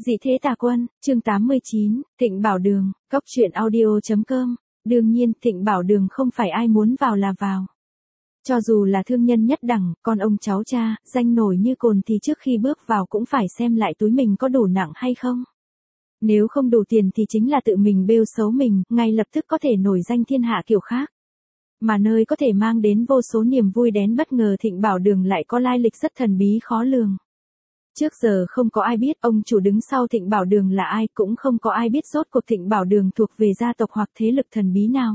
Dị thế tà quân, chương 89, Thịnh Bảo Đường, Cốc truyện audio.com. Đương nhiên, Thịnh Bảo Đường không phải ai muốn vào là vào. Cho dù là thương nhân nhất đẳng, con ông cháu cha, danh nổi như cồn thì trước khi bước vào cũng phải xem lại túi mình có đủ nặng hay không. Nếu không đủ tiền thì chính là tự mình bêu xấu mình, ngay lập tức có thể nổi danh thiên hạ kiểu khác. Mà nơi có thể mang đến vô số niềm vui đến bất ngờ Thịnh Bảo Đường lại có lai lịch rất thần bí khó lường. Trước giờ không có ai biết ông chủ đứng sau Thịnh Bảo Đường là ai, cũng không có ai biết rốt cuộc Thịnh Bảo Đường thuộc về gia tộc hoặc thế lực thần bí nào.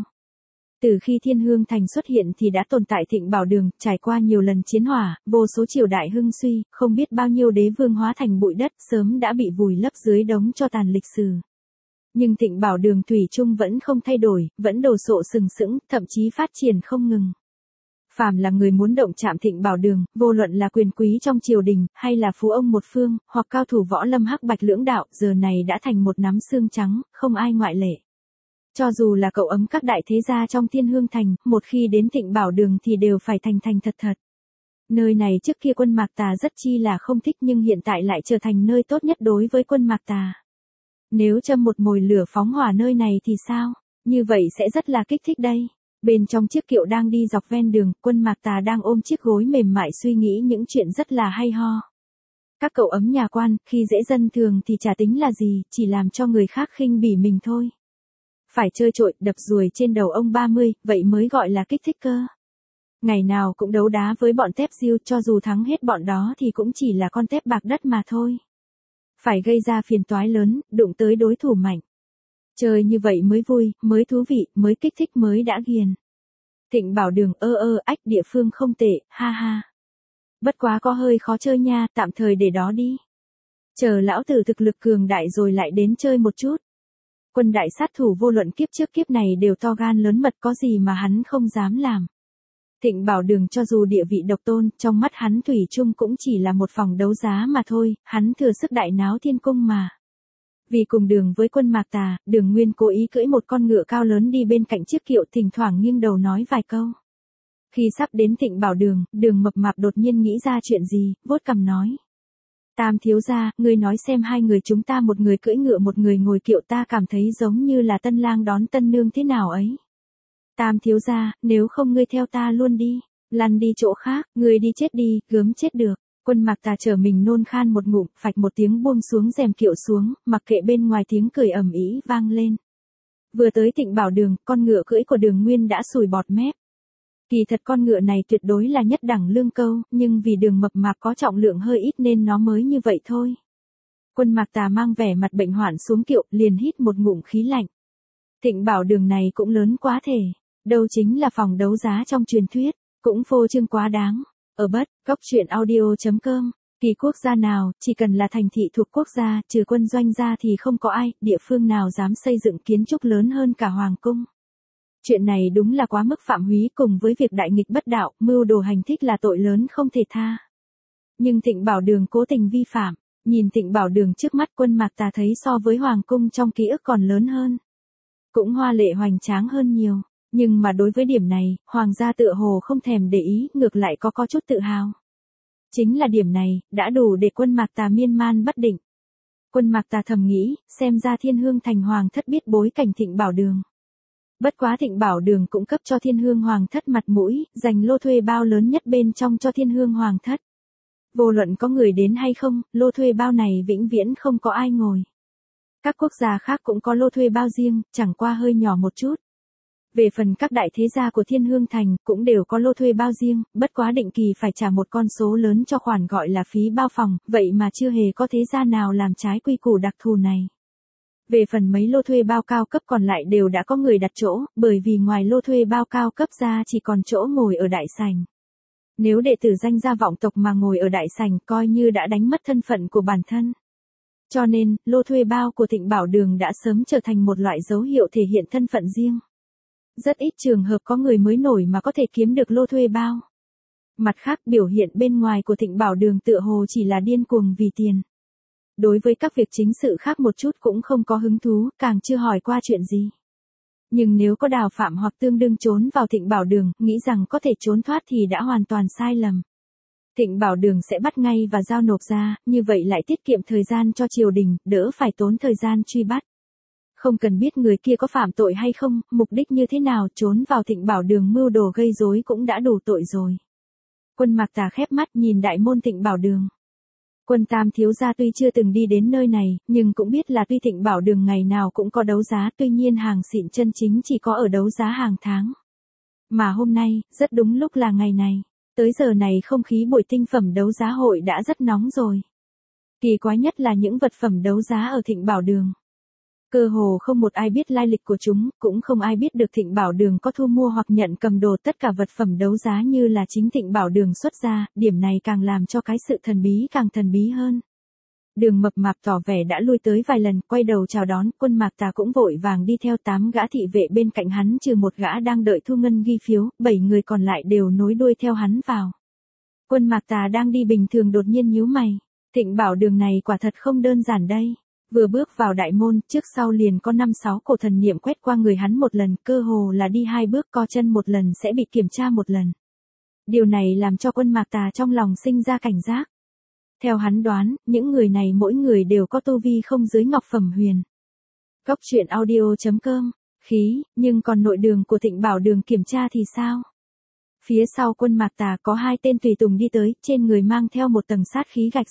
Từ khi Thiên Hương Thành xuất hiện thì đã tồn tại Thịnh Bảo Đường, trải qua nhiều lần chiến hỏa, vô số triều đại hưng suy, không biết bao nhiêu đế vương hóa thành bụi đất, sớm đã bị vùi lấp dưới đống tro tàn lịch sử. Nhưng Thịnh Bảo Đường thủy chung vẫn không thay đổi, vẫn đồ sộ sừng sững, thậm chí phát triển không ngừng. Phàm là người muốn động chạm Thịnh Bảo Đường, vô luận là quyền quý trong triều đình, hay là phú ông một phương, hoặc cao thủ võ lâm hắc bạch lưỡng đạo, giờ này đã thành một nắm xương trắng, không ai ngoại lệ. Cho dù là cậu ấm các đại thế gia trong Thiên Hương Thành, một khi đến Thịnh Bảo Đường thì đều phải thành thành thật thật. Nơi này trước kia Quân Mạc Tà rất chi là không thích nhưng hiện tại lại trở thành nơi tốt nhất đối với Quân Mạc Tà. Nếu châm một mồi lửa phóng hỏa nơi này thì sao? Như vậy sẽ rất là kích thích đây. Bên trong chiếc kiệu đang đi dọc ven đường, Quân Mạc Tà đang ôm chiếc gối mềm mại suy nghĩ những chuyện rất là hay ho. Các cậu ấm nhà quan, khi dễ dân thường thì chả tính là gì, chỉ làm cho người khác khinh bỉ mình thôi. Phải chơi trội, đập ruồi trên đầu ông 30, vậy mới gọi là kích thích cơ. Ngày nào cũng đấu đá với bọn tép diêu, cho dù thắng hết bọn đó thì cũng chỉ là con tép bạc đất mà thôi. Phải gây ra phiền toái lớn, đụng tới đối thủ mạnh. Chơi như vậy mới vui, mới thú vị, mới kích thích mới đã ghiền. Thịnh Bảo Đường ách địa phương không tệ, ha ha. Bất quá có hơi khó chơi nha, tạm thời để đó đi. Chờ lão tử thực lực cường đại rồi lại đến chơi một chút. Quân đại sát thủ vô luận kiếp trước kiếp này đều to gan lớn mật, có gì mà hắn không dám làm. Thịnh Bảo Đường cho dù địa vị độc tôn, trong mắt hắn thủy chung cũng chỉ là một phòng đấu giá mà thôi, hắn thừa sức đại náo thiên cung mà. Vì cùng đường với Quân Mạc Tà, Đường Nguyên cố ý cưỡi một con ngựa cao lớn đi bên cạnh chiếc kiệu, thỉnh thoảng nghiêng đầu nói vài câu. Khi sắp đến Thịnh Bảo Đường, Đường Mập Mạp đột nhiên nghĩ ra chuyện gì, vuốt cằm nói. Tam thiếu gia, ngươi nói xem hai người chúng ta, một người cưỡi ngựa một người ngồi kiệu, ta cảm thấy giống như là tân lang đón tân nương thế nào ấy. Tam thiếu gia, nếu không ngươi theo ta luôn đi, lăn đi chỗ khác, ngươi đi chết đi, gớm chết được. Quân Mạc Tà trở mình nôn khan một ngụm, phạch một tiếng buông xuống rèm kiệu xuống, mặc kệ bên ngoài tiếng cười ầm ĩ vang lên. Vừa tới Thịnh Bảo Đường, con ngựa cưỡi của Đường Nguyên đã sùi bọt mép. Kỳ thật con ngựa này tuyệt đối là nhất đẳng lương câu, nhưng vì Đường Mập Mạp có trọng lượng hơi ít nên nó mới như vậy thôi. Quân Mạc Tà mang vẻ mặt bệnh hoạn xuống kiệu, liền hít một ngụm khí lạnh. Thịnh Bảo Đường này cũng lớn quá thể, đâu chính là phòng đấu giá trong truyền thuyết, cũng phô trương quá đáng. Ở bất, Cốc truyện audio.com, kỳ quốc gia nào, chỉ cần là thành thị thuộc quốc gia, trừ quân doanh ra thì không có ai, địa phương nào dám xây dựng kiến trúc lớn hơn cả Hoàng cung. Chuyện này đúng là quá mức phạm húy, cùng với việc đại nghịch bất đạo, mưu đồ hành thích là tội lớn không thể tha. Nhưng Thịnh Bảo Đường cố tình vi phạm, nhìn Thịnh Bảo Đường trước mắt Quân Mạc Tà thấy so với Hoàng cung trong ký ức còn lớn hơn. Cũng hoa lệ hoành tráng hơn nhiều. Nhưng mà đối với điểm này, Hoàng gia tựa hồ không thèm để ý, ngược lại có chút tự hào. Chính là điểm này, đã đủ để Quân Mạc Tà miên man bất định. Quân Mạc Tà thầm nghĩ, xem ra Thiên Hương Thành Hoàng thất biết bối cảnh Thịnh Bảo Đường. Bất quá Thịnh Bảo Đường cũng cấp cho Thiên Hương Hoàng thất mặt mũi, dành lô thuê bao lớn nhất bên trong cho Thiên Hương Hoàng thất. Vô luận có người đến hay không, lô thuê bao này vĩnh viễn không có ai ngồi. Các quốc gia khác cũng có lô thuê bao riêng, chẳng qua hơi nhỏ một chút. Về phần các đại thế gia của Thiên Hương Thành cũng đều có lô thuê bao riêng, bất quá định kỳ phải trả một con số lớn cho khoản gọi là phí bao phòng, vậy mà chưa hề có thế gia nào làm trái quy củ đặc thù này. Về phần mấy lô thuê bao cao cấp còn lại đều đã có người đặt chỗ, bởi vì ngoài lô thuê bao cao cấp ra chỉ còn chỗ ngồi ở đại sảnh. Nếu đệ tử danh gia vọng tộc mà ngồi ở đại sảnh coi như đã đánh mất thân phận của bản thân. Cho nên, lô thuê bao của Thịnh Bảo Đường đã sớm trở thành một loại dấu hiệu thể hiện thân phận riêng. Rất ít trường hợp có người mới nổi mà có thể kiếm được lô thuê bao. Mặt khác, biểu hiện bên ngoài của Thịnh Bảo Đường tựa hồ chỉ là điên cuồng vì tiền. Đối với các việc chính sự khác một chút cũng không có hứng thú, càng chưa hỏi qua chuyện gì. Nhưng nếu có đào phạm hoặc tương đương trốn vào Thịnh Bảo Đường, nghĩ rằng có thể trốn thoát thì đã hoàn toàn sai lầm. Thịnh Bảo Đường sẽ bắt ngay và giao nộp ra, như vậy lại tiết kiệm thời gian cho triều đình, đỡ phải tốn thời gian truy bắt. Không cần biết người kia có phạm tội hay không, mục đích như thế nào, trốn vào Thịnh Bảo Đường mưu đồ gây rối cũng đã đủ tội rồi. Quân Mạc Tà khép mắt nhìn đại môn Thịnh Bảo Đường. Quân Tam thiếu gia tuy chưa từng đi đến nơi này, nhưng cũng biết là tuy Thịnh Bảo Đường ngày nào cũng có đấu giá, tuy nhiên hàng xịn chân chính chỉ có ở đấu giá hàng tháng. Mà hôm nay, rất đúng lúc là ngày này. Tới giờ này không khí buổi tinh phẩm đấu giá hội đã rất nóng rồi. Kỳ quái nhất là những vật phẩm đấu giá ở Thịnh Bảo Đường. Cơ hồ không một ai biết lai lịch của chúng, cũng không ai biết được Thịnh Bảo Đường có thu mua hoặc nhận cầm đồ tất cả vật phẩm đấu giá như là chính Thịnh Bảo Đường xuất ra, điểm này càng làm cho cái sự thần bí càng thần bí hơn. Đường Mập Mạp tỏ vẻ đã lui tới vài lần, quay đầu chào đón, Quân Mạc Tà cũng vội vàng đi theo 8 gã thị vệ bên cạnh hắn, trừ một gã đang đợi thu ngân ghi phiếu, 7 người còn lại đều nối đuôi theo hắn vào. Quân Mạc Tà đang đi bình thường đột nhiên nhíu mày, Thịnh Bảo Đường này quả thật không đơn giản đây. Vừa bước vào đại môn, trước sau liền có 5-6 cổ thần niệm quét qua người hắn một lần, cơ hồ là đi 2 bước co chân một lần sẽ bị kiểm tra một lần. Điều này làm cho Quân Mạc Tà trong lòng sinh ra cảnh giác. Theo hắn đoán, những người này mỗi người đều có tu vi không dưới Ngọc Phẩm Huyền. Góc truyện audio.com, khí, nhưng còn nội đường của Thịnh Bảo Đường kiểm tra thì sao? Phía sau Quân Mạc Tà có 2 tên tùy tùng đi tới, trên người mang theo một tầng sát khí gạch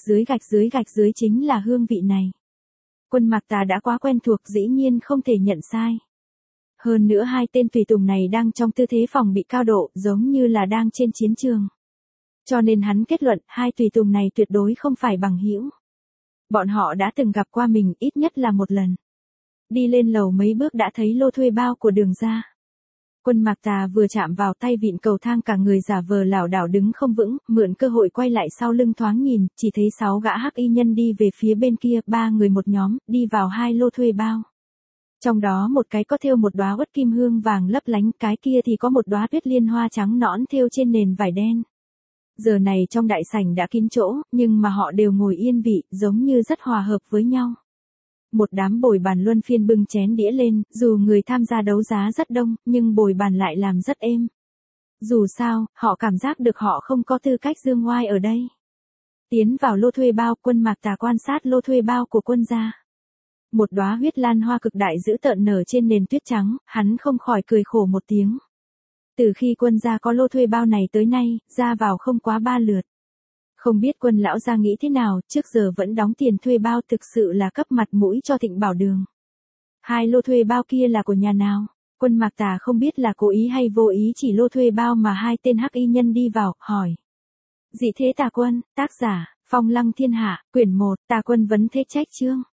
dưới chính là hương vị này. Quân Mạc Tà đã quá quen thuộc, dĩ nhiên không thể nhận sai. Hơn nữa 2 tên tùy tùng này đang trong tư thế phòng bị cao độ, giống như là đang trên chiến trường. Cho nên hắn kết luận 2 tùy tùng này tuyệt đối không phải bằng hữu. Bọn họ đã từng gặp qua mình ít nhất là một lần. Đi lên lầu mấy bước đã thấy lô thuê bao của Đường gia. Quân Mạc Tà vừa chạm vào tay vịn cầu thang cả người giả vờ lảo đảo đứng không vững, mượn cơ hội quay lại sau lưng thoáng nhìn, chỉ thấy 6 gã hắc y nhân đi về phía bên kia, 3 người một nhóm, đi vào 2 lô thuê bao. Trong đó một cái có thêu một đóa uất kim hương vàng lấp lánh, cái kia thì có một đóa tuyết liên hoa trắng nõn thêu trên nền vải đen. Giờ này trong đại sảnh đã kín chỗ, nhưng mà họ đều ngồi yên vị, giống như rất hòa hợp với nhau. Một đám bồi bàn luân phiên bưng chén đĩa lên, dù người tham gia đấu giá rất đông, nhưng bồi bàn lại làm rất êm. Dù sao, họ cảm giác được họ không có tư cách dương oai ở đây. Tiến vào lô thuê bao, Quân Mạc Tà quan sát lô thuê bao của Quân gia. Một đóa huyết lan hoa cực đại dữ tợn nở trên nền tuyết trắng, hắn không khỏi cười khổ một tiếng. Từ khi Quân gia có lô thuê bao này tới nay, ra vào không quá 3 lượt. Không biết Quân lão gia nghĩ thế nào, trước giờ vẫn đóng tiền thuê bao, thực sự là cấp mặt mũi cho Thịnh Bảo Đường. 2 lô thuê bao kia là của nhà nào? Quân Mạc Tà không biết là cố ý hay vô ý chỉ lô thuê bao mà 2 tên hắc y nhân đi vào, hỏi. Dị thế Tà Quân, tác giả, Phong Lăng Thiên Hạ, quyển 1, Tà Quân vấn thế trách chương.